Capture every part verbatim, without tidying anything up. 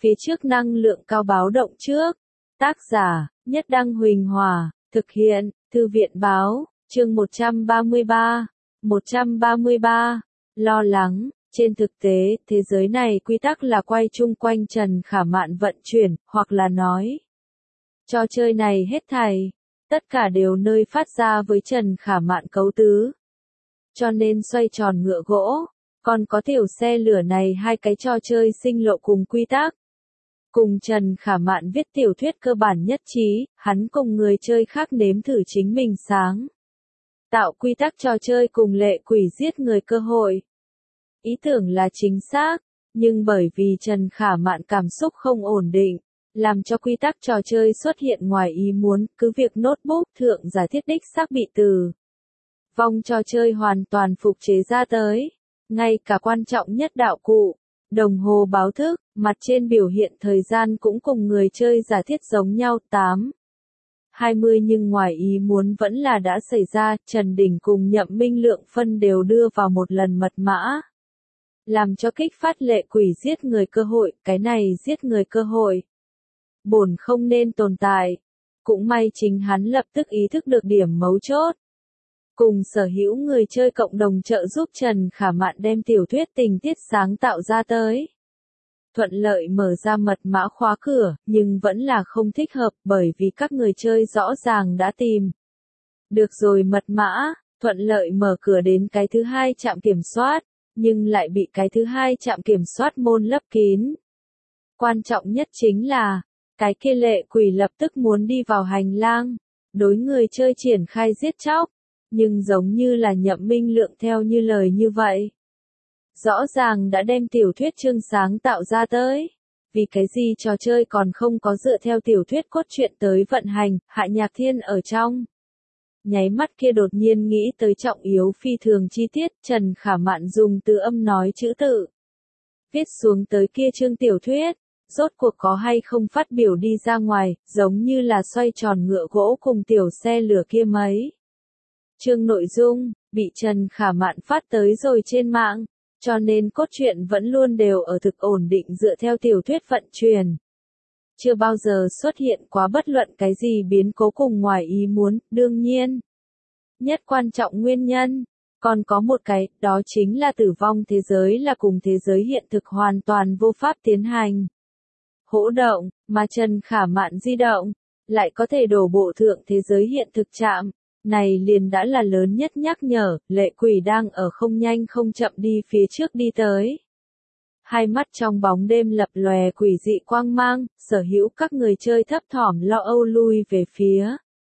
phía trước năng lượng cao báo động trước. Tác giả, Nhất Đăng Huỳnh Hòa, thực hiện, Thư viện Báo, chương một trăm ba mươi ba. một trăm ba mươi ba. Lo lắng, trên thực tế, thế giới này quy tắc là quay chung quanh Trần Khả Mạn vận chuyển, hoặc là nói. Trò chơi này hết thảy, tất cả đều nơi phát ra với Trần Khả Mạn cấu tứ. Cho nên xoay tròn ngựa gỗ, còn có tiểu xe lửa này hai cái trò chơi sinh lộ cùng quy tắc. Cùng Trần Khả Mạn viết tiểu thuyết cơ bản nhất trí, hắn cùng người chơi khác nếm thử chính mình sáng. Tạo quy tắc trò chơi cùng lệ quỷ giết người cơ hội. Ý tưởng là chính xác, nhưng bởi vì Trần Khả Mạn cảm xúc không ổn định, làm cho quy tắc trò chơi xuất hiện ngoài ý muốn, cứ việc notebook thượng giả thiết đích xác bị từ vong trò chơi hoàn toàn phục chế ra tới. Ngay cả quan trọng nhất đạo cụ, đồng hồ báo thức, mặt trên biểu hiện thời gian cũng cùng người chơi giả thiết giống nhau tám hai mươi, nhưng ngoài ý muốn vẫn là đã xảy ra, Trần Đình cùng Nhậm Minh Lượng phân đều đưa vào một lần mật mã. Làm cho kích phát lệ quỷ giết người cơ hội, cái này giết người cơ hội. Bổn không nên tồn tại. Cũng may chính hắn lập tức ý thức được điểm mấu chốt. Cùng sở hữu người chơi cộng đồng trợ giúp Trần Khả Mạn đem tiểu thuyết tình tiết sáng tạo ra tới. Thuận lợi mở ra mật mã khóa cửa, nhưng vẫn là không thích hợp bởi vì các người chơi rõ ràng đã tìm. Được rồi mật mã, thuận lợi mở cửa đến cái thứ hai trạm kiểm soát, nhưng lại bị cái thứ hai trạm kiểm soát môn lấp kín. Quan trọng nhất chính là, cái kia lệ quỷ lập tức muốn đi vào hành lang, đối người chơi triển khai giết chóc, nhưng giống như là Nhậm Minh Lượng theo như lời như vậy. Rõ ràng đã đem tiểu thuyết chương sáng tạo ra tới. Vì cái gì trò chơi còn không có dựa theo tiểu thuyết cốt truyện tới vận hành, Hạ Nhạc Thiên ở trong. Nháy mắt kia đột nhiên nghĩ tới trọng yếu phi thường chi tiết, Trần Khả Mạn dùng từ âm nói chữ tự. Viết xuống tới kia chương tiểu thuyết, rốt cuộc có hay không phát biểu đi ra ngoài, giống như là xoay tròn ngựa gỗ cùng tiểu xe lửa kia mấy. Chương nội dung, bị Trần Khả Mạn phát tới rồi trên mạng. Cho nên cốt truyện vẫn luôn đều ở thực ổn định dựa theo tiểu thuyết vận chuyển. Chưa bao giờ xuất hiện quá bất luận cái gì biến cố cùng ngoài ý muốn, đương nhiên. Nhất quan trọng nguyên nhân, còn có một cái, đó chính là tử vong thế giới là cùng thế giới hiện thực hoàn toàn vô pháp tiến hành. Hỗ động, mà Trần Khả Mạn di động, lại có thể đổ bộ thượng thế giới hiện thực chạm. Này liền đã là lớn nhất nhắc nhở, lệ quỷ đang ở không nhanh không chậm đi phía trước đi tới. Hai mắt trong bóng đêm lập lòe quỷ dị quang mang, sở hữu các người chơi thấp thỏm lo âu lui về phía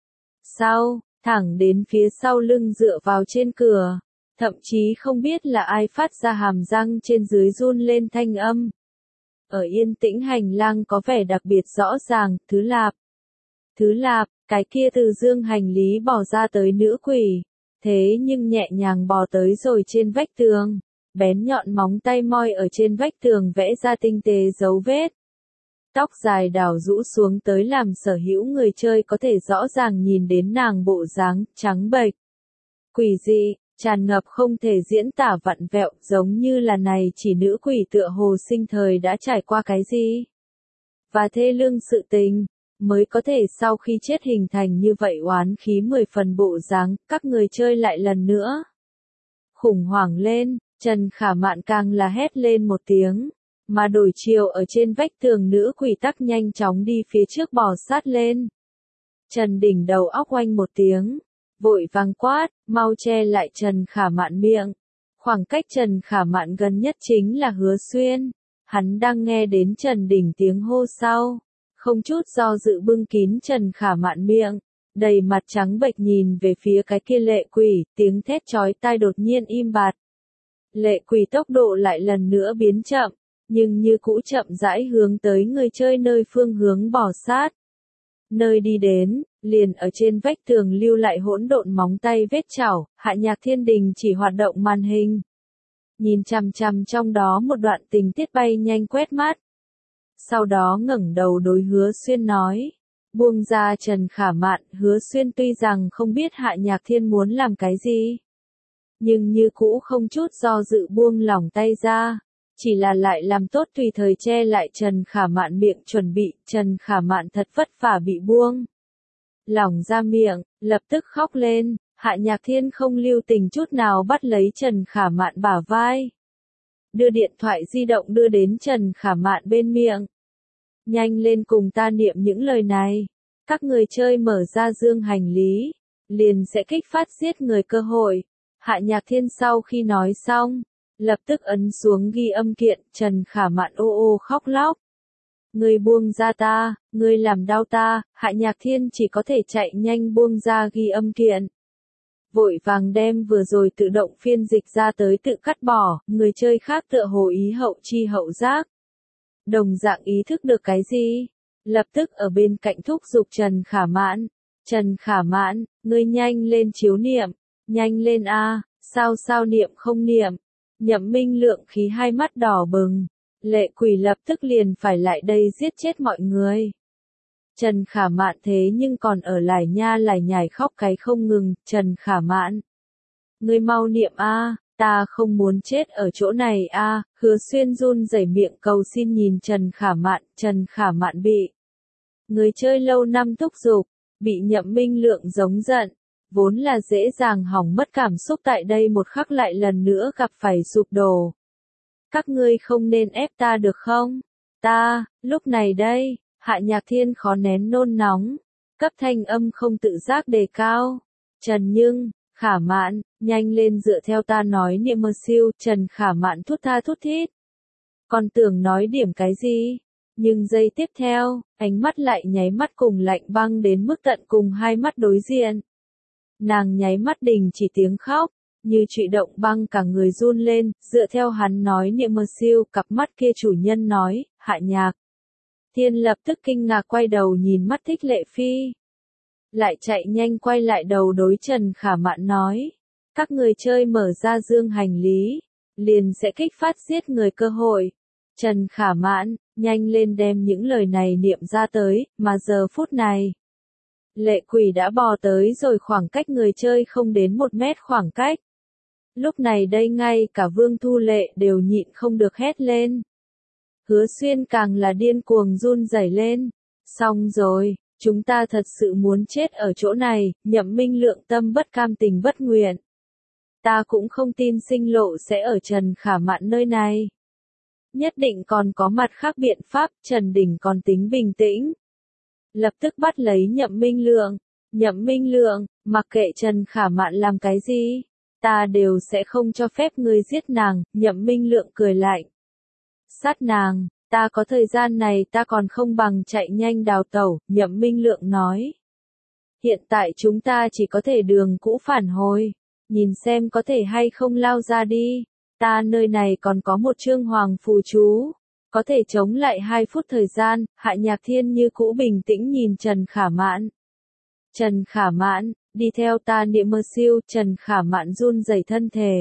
sau, thẳng đến phía sau lưng dựa vào trên cửa, thậm chí không biết là ai phát ra hàm răng trên dưới run lên thanh âm. Ở yên tĩnh hành lang có vẻ đặc biệt rõ ràng, Thứ Lạp. Thứ Lạp, cái kia từ dương hành lý bò ra tới nữ quỷ, thế nhưng nhẹ nhàng bò tới rồi trên vách tường, bén nhọn móng tay moi ở trên vách tường vẽ ra tinh tế dấu vết. Tóc dài đảo rũ xuống tới làm sở hữu người chơi có thể rõ ràng nhìn đến nàng bộ dáng trắng bệch. Quỷ dị, tràn ngập không thể diễn tả vặn vẹo, giống như là này chỉ nữ quỷ tựa hồ sinh thời đã trải qua cái gì. Và thê lương sự tình. Mới có thể sau khi chết hình thành như vậy oán khí mười phần bộ dáng, các người chơi lại lần nữa. Khủng hoảng lên, Trần Khả Mạn càng là hét lên một tiếng, mà đổi chiều ở trên vách tường nữ quỷ tắc nhanh chóng đi phía trước bò sát lên. Trần Đình đầu óc oanh một tiếng, vội vàng quát, mau che lại Trần Khả Mạn miệng. Khoảng cách Trần Khả Mạn gần nhất chính là Hứa Xuyên, hắn đang nghe đến Trần Đình tiếng hô sau. Không chút do dự bưng kín Trần Khả Mạn miệng, đầy mặt trắng bệch nhìn về phía cái kia lệ quỷ, tiếng thét chói tai đột nhiên im bặt. Lệ quỷ tốc độ lại lần nữa biến chậm, nhưng như cũ chậm rãi hướng tới người chơi nơi phương hướng bỏ sát. Nơi đi đến, liền ở trên vách tường lưu lại hỗn độn móng tay vết chảo, Hạ Nhạc Thiên Đình chỉ hoạt động màn hình. Nhìn chằm chằm trong đó một đoạn tình tiết bay nhanh quét mắt. Sau đó ngẩng đầu đối Hứa Xuyên nói, buông ra Trần Khả Mạn. Hứa Xuyên tuy rằng không biết Hạ Nhạc Thiên muốn làm cái gì, nhưng như cũ không chút do dự buông lỏng tay ra. chỉ là lại làm tốt tùy thời che lại Trần Khả Mạn miệng chuẩn bị, Trần Khả Mạn thật vất vả bị buông lỏng ra miệng, lập tức khóc lên, Hạ Nhạc Thiên không lưu tình chút nào bắt lấy Trần Khả Mạn bả vai. Đưa điện thoại di động đưa đến Trần Khả Mạn bên miệng. Nhanh lên cùng ta niệm những lời này. Các người chơi mở ra dương hành lý, liền sẽ kích phát giết người cơ hội. Hạ Nhạc Thiên sau khi nói xong, lập tức ấn xuống ghi âm kiện, Trần Khả Mạn ô ô khóc lóc. Ngươi buông ra ta, ngươi làm đau ta, Hạ Nhạc Thiên chỉ có thể chạy nhanh buông ra ghi âm kiện. Vội vàng đem vừa rồi tự động phiên dịch ra tới tự cắt bỏ, người chơi khác tựa hồ ý hậu chi hậu giác. Đồng dạng ý thức được cái gì? Lập tức ở bên cạnh thúc giục Trần Khả Mạn. Trần Khả Mạn, ngươi nhanh lên chiếu niệm, nhanh lên a, sao sao niệm không niệm. Nhậm Minh Lượng khí hai mắt đỏ bừng, Lệ Quỷ lập tức liền phải lại đây giết chết mọi người. Trần Khả Mạn thế nhưng còn ở lại nha lại nhảy khóc cái không ngừng, Trần Khả Mạn. Ngươi mau niệm a, ta không muốn chết ở chỗ này a, Hứa Xuyên run rẩy miệng cầu xin nhìn Trần Khả Mạn, Trần Khả Mạn bị người chơi lâu năm thúc giục, bị Nhậm Minh Lượng giống giận, vốn là dễ dàng hỏng mất cảm xúc tại đây một khắc lại lần nữa gặp phải sụp đổ. Các ngươi không nên ép ta được không? Ta, lúc này đây, Hạ Nhạc Thiên khó nén nôn nóng, cấp thanh âm không tự giác đề cao. Trần Nhưng, Khả Mạn, nhanh lên dựa theo ta nói niệm mơ siêu, Trần Khả Mạn thút tha thút thít. Còn tưởng nói điểm cái gì? Nhưng giây tiếp theo, ánh mắt lại nháy mắt cùng lạnh băng đến mức tận cùng hai mắt đối diện. Nàng nháy mắt đình chỉ tiếng khóc, như trụy động băng cả người run lên, dựa theo hắn nói niệm mơ siêu, cặp mắt kia chủ nhân nói, Hạ Nhạc Thiên lập tức kinh ngạc quay đầu nhìn mắt Thích Lệ Phi. Lại chạy nhanh quay lại đầu đối Trần Khả Mạn nói, các người chơi mở ra dương hành lý, liền sẽ kích phát giết người cơ hội. Trần Khả Mạn, nhanh lên đem những lời này niệm ra tới, mà giờ phút này. Lệ Quỷ đã bò tới rồi khoảng cách người chơi không đến một mét khoảng cách. Lúc này đây ngay cả Vương Thu Lệ đều nhịn không được hét lên. Hứa Xuyên càng là điên cuồng run rẩy lên. Xong rồi, chúng ta thật sự muốn chết ở chỗ này, Nhậm Minh Lượng tâm bất cam tình bất nguyện. Ta cũng không tin sinh lộ sẽ ở Trần Khả Mạn nơi này. Nhất định còn có mặt khác biện pháp, Trần Đình còn tính bình tĩnh. Lập tức bắt lấy Nhậm Minh Lượng. Nhậm Minh Lượng, mặc kệ Trần Khả Mạn làm cái gì, ta đều sẽ không cho phép ngươi giết nàng, Nhậm Minh Lượng cười lạnh. Sát nàng, ta có thời gian này ta còn không bằng chạy nhanh đào tẩu, Nhậm Minh Lượng nói. Hiện tại chúng ta chỉ có thể đường cũ phản hồi, nhìn xem có thể hay không lao ra đi. Ta nơi này còn có một chương hoàng phù chú, có thể chống lại hai phút thời gian, Hạ Nhạc Thiên như cũ bình tĩnh nhìn Trần Khả Mạn. Trần Khả Mạn, đi theo ta niệm mơ siêu, Trần Khả Mạn run rẩy thân thể.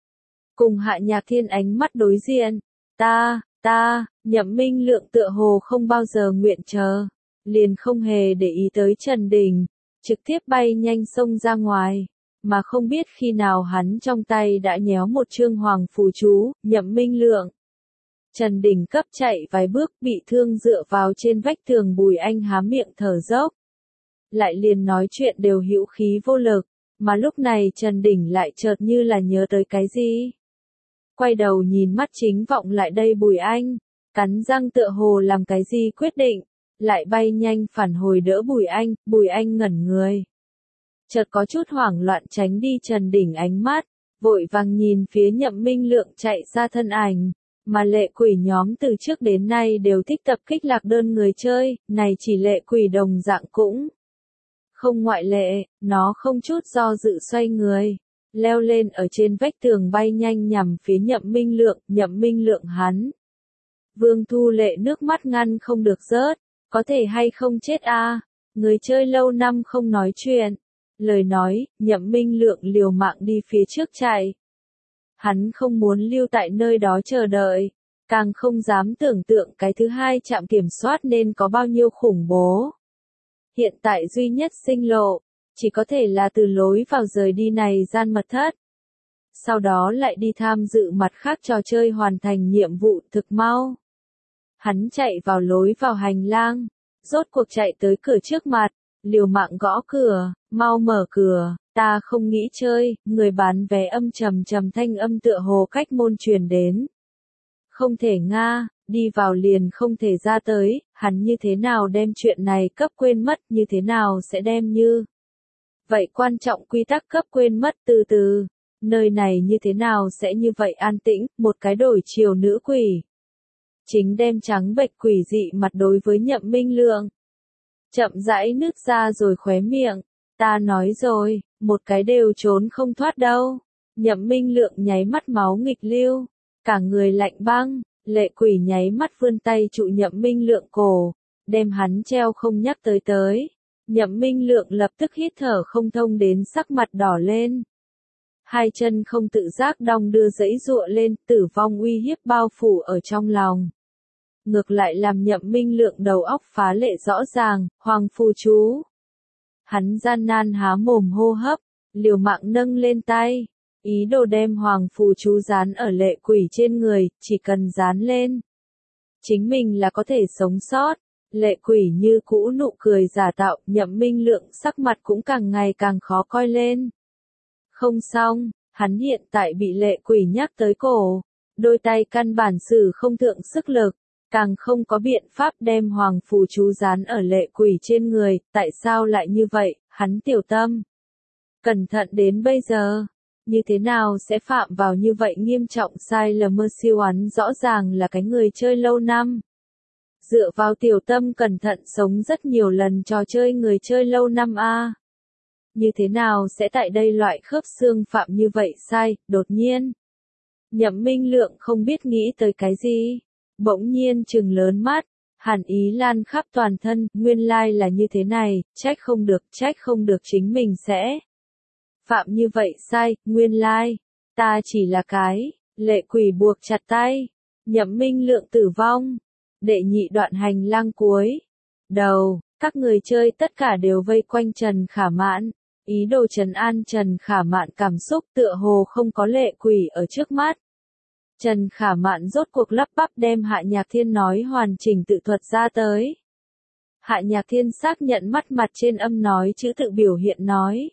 Cùng Hạ Nhạc Thiên ánh mắt đối diện, ta, ta, Nhậm Minh Lượng tựa hồ không bao giờ nguyện chờ, liền không hề để ý tới Trần Đình, trực tiếp bay nhanh xông ra ngoài. Mà không biết khi nào hắn trong tay đã nhéo một chương hoàng phù chú, Nhậm Minh Lượng. Trần Đình cấp chạy vài bước bị thương dựa vào trên vách tường Bùi Anh há miệng thở dốc. Lại liền nói chuyện đều hữu khí vô lực, mà lúc này Trần Đình lại chợt như là nhớ tới cái gì. Quay đầu nhìn mắt chính vọng lại đây Bùi Anh, cắn răng tựa hồ làm cái gì quyết định, lại bay nhanh phản hồi đỡ Bùi Anh, Bùi Anh ngẩn người. Chợt có chút hoảng loạn tránh đi Trần Đình ánh mắt, vội vàng nhìn phía Nhậm Minh Lượng chạy ra thân ảnh, mà Lệ Quỷ nhóm từ trước đến nay đều thích tập kích lạc đơn người chơi, này chỉ Lệ Quỷ đồng dạng cũng không ngoại lệ, nó không chút do dự xoay người, leo lên ở trên vách tường bay nhanh nhằm phía Nhậm Minh Lượng, Nhậm Minh Lượng hắn. Vương Thu Lệ nước mắt ngăn không được rớt, có thể hay không chết a, người chơi lâu năm không nói chuyện. Lời nói, Nhậm Minh Lượng liều mạng đi phía trước chạy. Hắn không muốn lưu tại nơi đó chờ đợi, càng không dám tưởng tượng cái thứ hai trạm kiểm soát nên có bao nhiêu khủng bố. Hiện tại duy nhất sinh lộ, chỉ có thể là từ lối vào rời đi này gian mật thất. sau đó lại đi tham dự mặt khác trò chơi hoàn thành nhiệm vụ thực mau. Hắn chạy vào lối vào hành lang, rốt cuộc chạy tới cửa trước mặt, liều mạng gõ cửa, mau mở cửa, ta không nghĩ chơi, người bán vé âm trầm trầm thanh âm tựa hồ cách môn truyền đến. Không thể nga, đi vào liền không thể ra tới, hắn như thế nào đem chuyện này cấp quên mất, như thế nào sẽ đem như. Vậy quan trọng quy tắc cấp quên mất từ từ, nơi này như thế nào sẽ như vậy an tĩnh, một cái đổi chiều nữ quỷ. Chính đem trắng bệch quỷ dị mặt đối với Nhậm Minh Lượng. Chậm rãi nứt ra rồi khóe miệng, ta nói rồi, một cái đều trốn không thoát đâu. Nhậm Minh Lượng nháy mắt máu nghịch lưu, cả người lạnh băng, lệ quỷ nháy mắt vươn tay trụ Nhậm Minh Lượng cổ, đem hắn treo không nhắc tới tới. Nhậm Minh Lượng lập tức hít thở không thông đến sắc mặt đỏ lên. Hai chân không tự giác đong đưa giãy giụa lên, tử vong uy hiếp bao phủ ở trong lòng. Ngược lại làm Nhậm Minh Lượng đầu óc phá lệ rõ ràng, hoàng phù chú. Hắn gian nan há mồm hô hấp, liều mạng nâng lên tay, ý đồ đem hoàng phù chú dán ở lệ quỷ trên người, chỉ cần dán lên. Chính mình là có thể sống sót, lệ quỷ như cũ nụ cười giả tạo, Nhậm Minh Lượng sắc mặt cũng càng ngày càng khó coi lên. Không xong, hắn hiện tại bị lệ quỷ nhắc tới cổ, đôi tay căn bản sử không thượng sức lực. Càng không có biện pháp đem hoàng phù chú dán ở lệ quỷ trên người, tại sao lại như vậy, hắn tiểu tâm. Cẩn thận đến bây giờ, như thế nào sẽ phạm vào như vậy nghiêm trọng sai lầm mơ siêu hắn rõ ràng là cái người chơi lâu năm. Dựa vào tiểu tâm cẩn thận sống rất nhiều lần trò chơi người chơi lâu năm a. Như thế nào sẽ tại đây loại khớp xương phạm như vậy sai, đột nhiên. Nhậm Minh Lượng không biết nghĩ tới cái gì. Bỗng nhiên trừng lớn mắt, hàn ý lan khắp toàn thân, nguyên lai là như thế này, trách không được, trách không được chính mình sẽ phạm như vậy sai, nguyên lai, ta chỉ là cái, lệ quỷ buộc chặt tay, Nhậm Minh Lượng tử vong, đệ nhị đoạn hành lang cuối, đầu, các người chơi tất cả đều vây quanh Trần Khả Mạn, ý đồ trấn an Trần Khả Mạn cảm xúc tựa hồ không có lệ quỷ ở trước mắt. Trần Khả Mạn rốt cuộc lắp bắp đem Hạ Nhạc Thiên nói hoàn chỉnh tự thuật ra tới. Hạ Nhạc Thiên xác nhận mắt mặt trên âm nói chữ tự biểu hiện nói.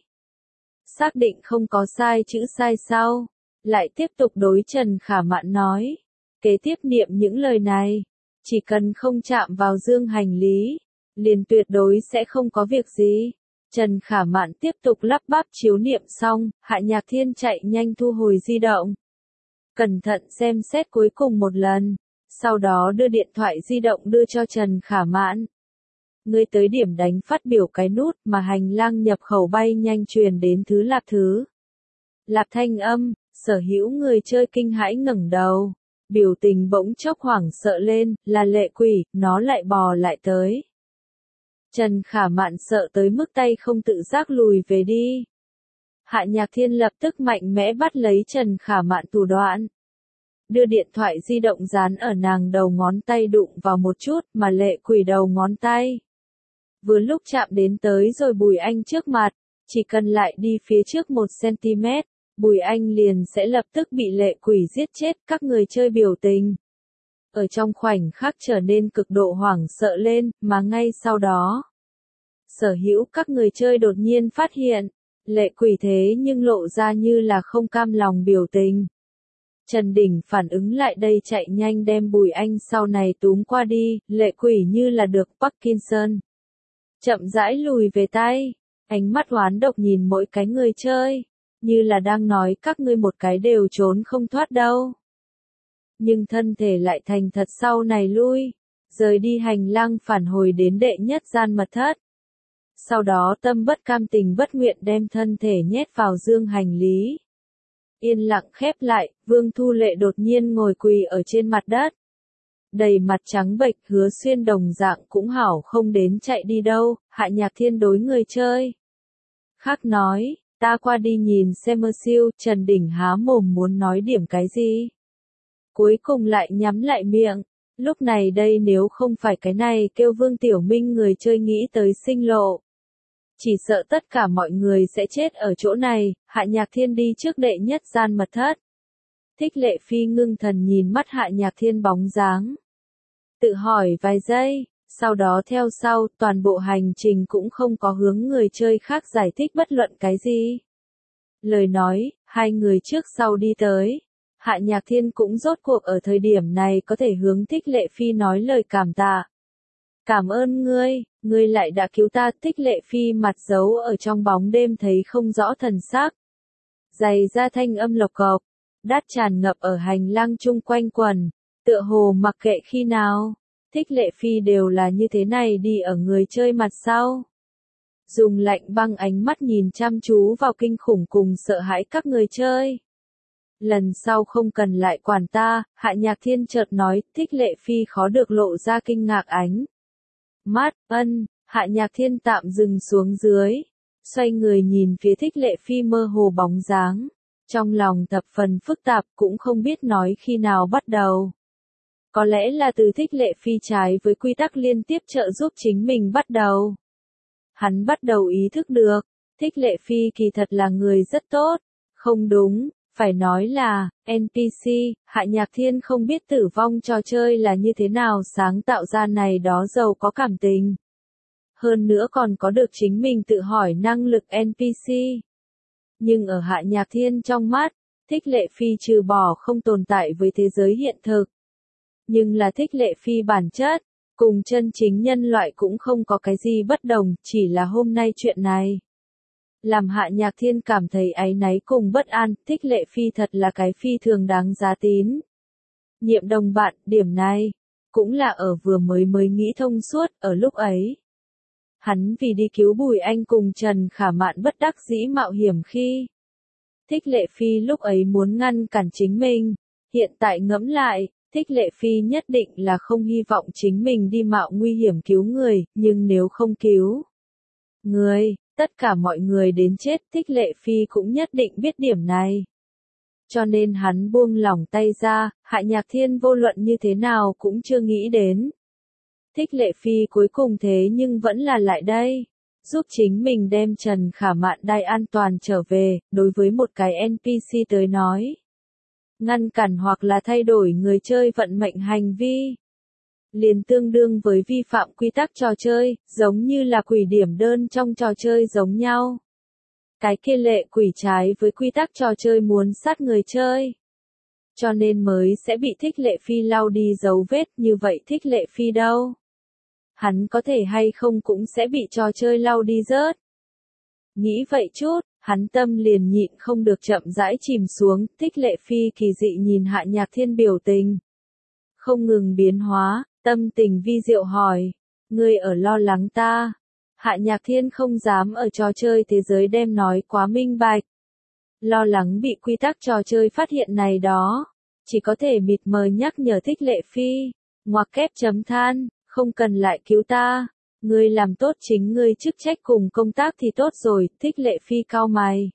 Xác định không có sai chữ sai sau, lại tiếp tục đối Trần Khả Mạn nói. Kế tiếp niệm những lời này, chỉ cần không chạm vào dương hành lý, liền tuyệt đối sẽ không có việc gì. Trần Khả Mạn tiếp tục lắp bắp chiếu niệm xong, Hạ Nhạc Thiên chạy nhanh thu hồi di động. Cẩn thận xem xét cuối cùng một lần, sau đó đưa điện thoại di động đưa cho Trần Khả Mạn. Ngươi tới điểm đánh phát biểu cái nút mà hành lang nhập khẩu bay nhanh truyền đến thứ lạp thứ. Lạp thanh âm, sở hữu người chơi kinh hãi ngẩng đầu, biểu tình bỗng chốc hoảng sợ lên, là lệ quỷ, nó lại bò lại tới. Trần Khả Mạn sợ tới mức tay không tự giác lùi về đi. Hạ Nhạc Thiên lập tức mạnh mẽ bắt lấy Trần Khả Mạn thủ đoạn. Đưa điện thoại di động dán ở nàng đầu ngón tay đụng vào một chút mà lệ quỷ đầu ngón tay. Vừa lúc chạm đến tới rồi Bùi Anh trước mặt, chỉ cần lại đi phía trước một xăng-ti-mét, Bùi Anh liền sẽ lập tức bị lệ quỷ giết chết, các người chơi biểu tình. Ở trong khoảnh khắc trở nên cực độ hoảng sợ lên, mà ngay sau đó. Sở hữu các người chơi đột nhiên phát hiện. Lệ quỷ thế nhưng lộ ra như là không cam lòng biểu tình. Trần Đình phản ứng lại đây chạy nhanh đem Bùi Anh sau này túm qua đi, lệ quỷ như là được Parkinson. Chậm rãi lùi về tay, ánh mắt oán độc nhìn mỗi cái người chơi, như là đang nói các ngươi một cái đều trốn không thoát đâu. Nhưng thân thể lại thành thật sau này lui, rời đi hành lang phản hồi đến đệ nhất gian mật thất. Sau đó tâm bất cam tình bất nguyện đem thân thể nhét vào dương hành lý. Yên lặng khép lại, Vương Thu Lệ đột nhiên ngồi quỳ ở trên mặt đất. Đầy mặt trắng bệch, Hứa Xuyên đồng dạng cũng hảo không đến chạy đi đâu, Hạ Nhạc Thiên đối người chơi. Khác nói, ta qua đi nhìn xem mơ siêu, Trần Đình há mồm muốn nói điểm cái gì. Cuối cùng lại nhắm lại miệng, lúc này đây nếu không phải cái này kêu Vương Tiểu Minh người chơi nghĩ tới sinh lộ. Chỉ sợ tất cả mọi người sẽ chết ở chỗ này, Hạ Nhạc Thiên đi trước đệ nhất gian mật thất. Thích Lệ Phi ngưng thần nhìn mắt Hạ Nhạc Thiên bóng dáng. Tự hỏi vài giây, sau đó theo sau, toàn bộ hành trình cũng không có hướng người chơi khác giải thích bất luận cái gì. Lời nói, hai người trước sau đi tới. Hạ Nhạc Thiên cũng rốt cuộc ở thời điểm này có thể hướng Thích Lệ Phi nói lời cảm tạ. Cảm ơn ngươi, ngươi lại đã cứu ta. Thích Lệ Phi mặt giấu ở trong bóng đêm thấy không rõ thần sắc. Giày ra thanh âm lộc cộc, đát tràn ngập ở hành lang chung quanh quần, tựa hồ mặc kệ khi nào. Thích Lệ Phi đều là như thế này đi ở người chơi mặt sau. Dùng lạnh băng ánh mắt nhìn chăm chú vào kinh khủng cùng sợ hãi các người chơi. Lần sau không cần lại quản ta, Hạ Nhạc Thiên chợt nói. Thích Lệ Phi khó được lộ ra kinh ngạc ánh mắt. Ân, Hạ Nhạc Thiên tạm dừng xuống dưới, xoay người nhìn phía Thích Lệ Phi mơ hồ bóng dáng. Trong lòng thập phần phức tạp, cũng không biết nói khi nào bắt đầu. Có lẽ là từ Thích Lệ Phi trái với quy tắc liên tiếp trợ giúp chính mình bắt đầu. Hắn bắt đầu ý thức được, Thích Lệ Phi kỳ thật là người rất tốt. Không đúng, phải nói là, en pê xê, Hạ Nhạc Thiên không biết tử vong trò chơi là như thế nào sáng tạo ra này đó giàu có cảm tình. Hơn nữa còn có được chính mình tự hỏi năng lực en pê xê. Nhưng ở Hạ Nhạc Thiên trong mắt, Thích Lệ Phi trừ bỏ không tồn tại với thế giới hiện thực. Nhưng là Thích Lệ Phi bản chất, cùng chân chính nhân loại cũng không có cái gì bất đồng, chỉ là hôm nay chuyện này. Làm Hạ Nhạc Thiên cảm thấy áy náy cùng bất an. Thích Lệ Phi thật là cái phi thường đáng giá tín nhiệm đồng bạn. Điểm này, cũng là ở vừa mới mới nghĩ thông suốt, ở lúc ấy. Hắn vì đi cứu Bùi Anh cùng Trần Khả Mạn bất đắc dĩ mạo hiểm khi. Thích Lệ Phi lúc ấy muốn ngăn cản chính mình. Hiện tại ngẫm lại, Thích Lệ Phi nhất định là không hy vọng chính mình đi mạo nguy hiểm cứu người, nhưng nếu không cứu người, tất cả mọi người đến chết. Thích Lệ Phi cũng nhất định biết điểm này. Cho nên hắn buông lỏng tay ra, Hạ Nhạc Thiên vô luận như thế nào cũng chưa nghĩ đến. Thích Lệ Phi cuối cùng thế nhưng vẫn là lại đây, giúp chính mình đem Trần Khả Mạn đai an toàn trở về. Đối với một cái en pê xê tới nói, ngăn cản hoặc là thay đổi người chơi vận mệnh hành vi, liền tương đương với vi phạm quy tắc trò chơi, giống như là quỷ điểm đơn trong trò chơi giống nhau. Cái kia lệ quỷ trái với quy tắc trò chơi muốn sát người chơi. Cho nên mới sẽ bị Thích Lệ Phi lau đi dấu vết. Như vậy Thích Lệ Phi đâu? Hắn có thể hay không cũng sẽ bị trò chơi lau đi rớt. Nghĩ vậy chút, hắn tâm liền nhịn không được chậm rãi chìm xuống. Thích Lệ Phi kỳ dị nhìn Hạ Nhạc Thiên biểu tình không ngừng biến hóa, tâm tình vi diệu hỏi, ngươi ở lo lắng ta? Hạ Nhạc Thiên không dám ở trò chơi thế giới đem nói quá minh bạch. Lo lắng bị quy tắc trò chơi phát hiện này đó, chỉ có thể mịt mờ nhắc nhở Thích Lệ Phi, ngoặc kép chấm than, không cần lại cứu ta, ngươi làm tốt chính ngươi chức trách cùng công tác thì tốt rồi. Thích Lệ Phi cau mày,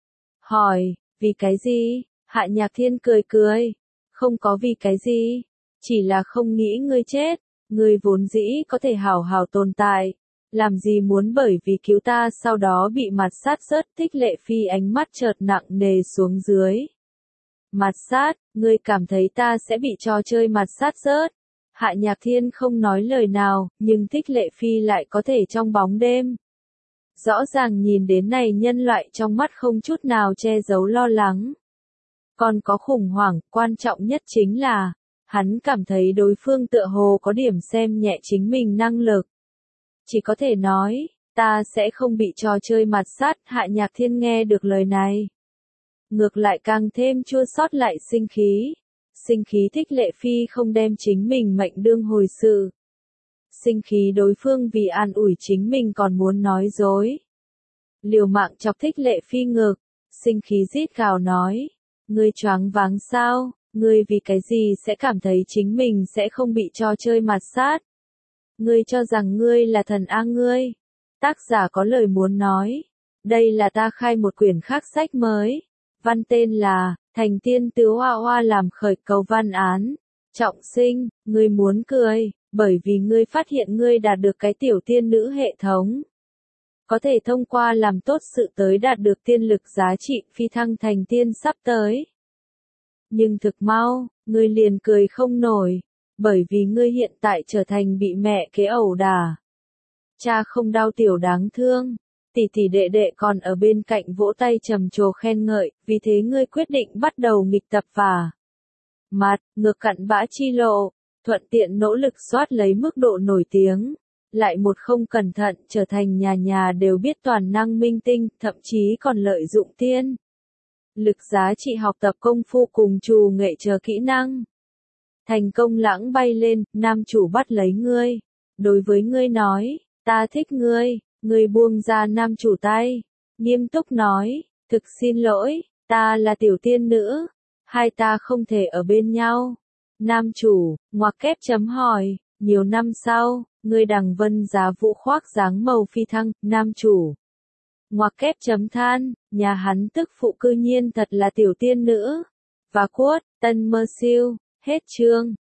hỏi, vì cái gì? Hạ Nhạc Thiên cười cười, không có vì cái gì, chỉ là không nghĩ ngươi chết, ngươi vốn dĩ có thể hảo hảo tồn tại, làm gì muốn bởi vì cứu ta sau đó bị mặt sát rớt. Thích Lệ Phi ánh mắt chợt nặng nề xuống dưới. Mặt sát, ngươi cảm thấy ta sẽ bị trò chơi mặt sát rớt? Hạ Nhạc Thiên không nói lời nào, nhưng Thích Lệ Phi lại có thể trong bóng đêm rõ ràng nhìn đến này nhân loại trong mắt không chút nào che giấu lo lắng. Còn có khủng hoảng, quan trọng nhất chính là, hắn cảm thấy đối phương tựa hồ có điểm xem nhẹ chính mình năng lực. Chỉ có thể nói, ta sẽ không bị trò chơi mặt sát. Hạ Nhạc Thiên nghe được lời này, ngược lại càng thêm chua xót lại sinh khí. Sinh khí Thích Lệ Phi không đem chính mình mệnh đương hồi sự. Sinh khí đối phương vì an ủi chính mình còn muốn nói dối. Liều mạng chọc Thích Lệ Phi ngực, sinh khí rít gào nói, ngươi choáng váng sao, ngươi vì cái gì sẽ cảm thấy chính mình sẽ không bị trò chơi mặt sát? Ngươi cho rằng ngươi là thần a ngươi? Tác giả có lời muốn nói. Đây là ta khai một quyển khác sách mới. Văn tên là, Thành Tiên Tứ Hoa Hoa làm khởi cầu văn án. Trọng sinh, ngươi muốn cười, bởi vì ngươi phát hiện ngươi đạt được cái tiểu tiên nữ hệ thống. có thể thông qua làm tốt sự tới đạt được tiên lực giá trị phi thăng thành tiên sắp tới. Nhưng thực mau, ngươi liền cười không nổi, bởi vì ngươi hiện tại trở thành bị mẹ kế ẩu đả. Cha không đau tiểu đáng thương, tỷ tỷ đệ đệ còn ở bên cạnh vỗ tay trầm trồ khen ngợi, vì thế ngươi quyết định bắt đầu nghịch tập và mặt, ngược cặn bã chi lộ, thuận tiện nỗ lực soát lấy mức độ nổi tiếng. Lại một không cẩn thận trở thành nhà nhà đều biết toàn năng minh tinh, thậm chí còn lợi dụng tiên lực giá trị học tập công phu cùng trù nghệ chờ kỹ năng. Thành công lãng bay lên, nam chủ bắt lấy ngươi. Đối với ngươi nói, ta thích ngươi, ngươi buông ra nam chủ tay. Nghiêm túc nói, thực xin lỗi, ta là tiểu tiên nữ. Hai ta không thể ở bên nhau. Nam chủ, ngoặc kép chấm hỏi, nhiều năm sau, ngươi đằng vân giá vũ khoác dáng màu phi thăng, nam chủ. Ngoặc kép chấm than, nhà hắn tức phụ cư nhiên thật là tiểu tiên nữ. Và quote, tân mơ siêu, hết chương.